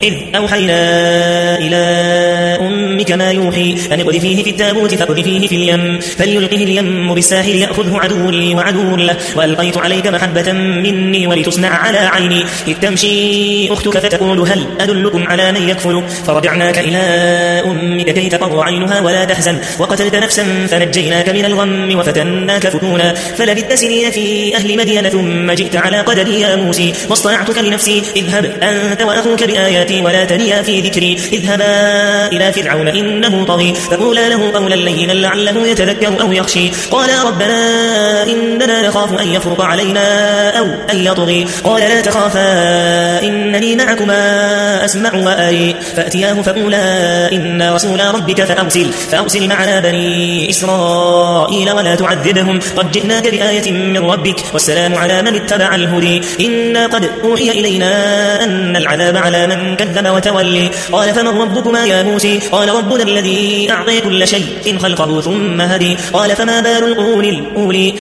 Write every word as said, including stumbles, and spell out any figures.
إذ أوحينا إلى أمك ما يوحي أن اقذفيه في التابوت فاقذفيه في اليم فليلقه اليم بالساحل يأخذه عدو لي وعدو له وألقيت عليك محبة مني ولتصنع على عيني إذ تمشي أختك فتقول هل أدلكم على من يكفل فرجعناك إلى أمك كي تقر عينها ولا تحزن وقتلت نفسا فنجيناك من الغم وفتناك فتونا فلبثت سنين في أهل مدين ثم جئت على قدري يا موسى واصطنعتك لنفسي اذهب أنت وأخوك بآياتي ولا تنيا في ذكري اذهبا إلى فرعون إنه طغي فقولا له قولا لينا لعله يتذكر أو يخشي قالا ربنا إننا نخاف أن يفرط علينا أو أن يطغي قال لا تخافا إنني معكما أسمع وأري فأتياه فقولا إنا رسولا ربك فأرسل فأرسل معنا بني إسرائيل ولا تعذبهم قد جئناك بآية من ربك والسلام على من اتبع الهدي إنا قد أوحي إلينا أن العذاب على من كذب وتولي قال فمن ربكما يا موسى قال ربنا الذي أعطي كل شيء خلقه ثم هدي قال فما بال القرون الأولي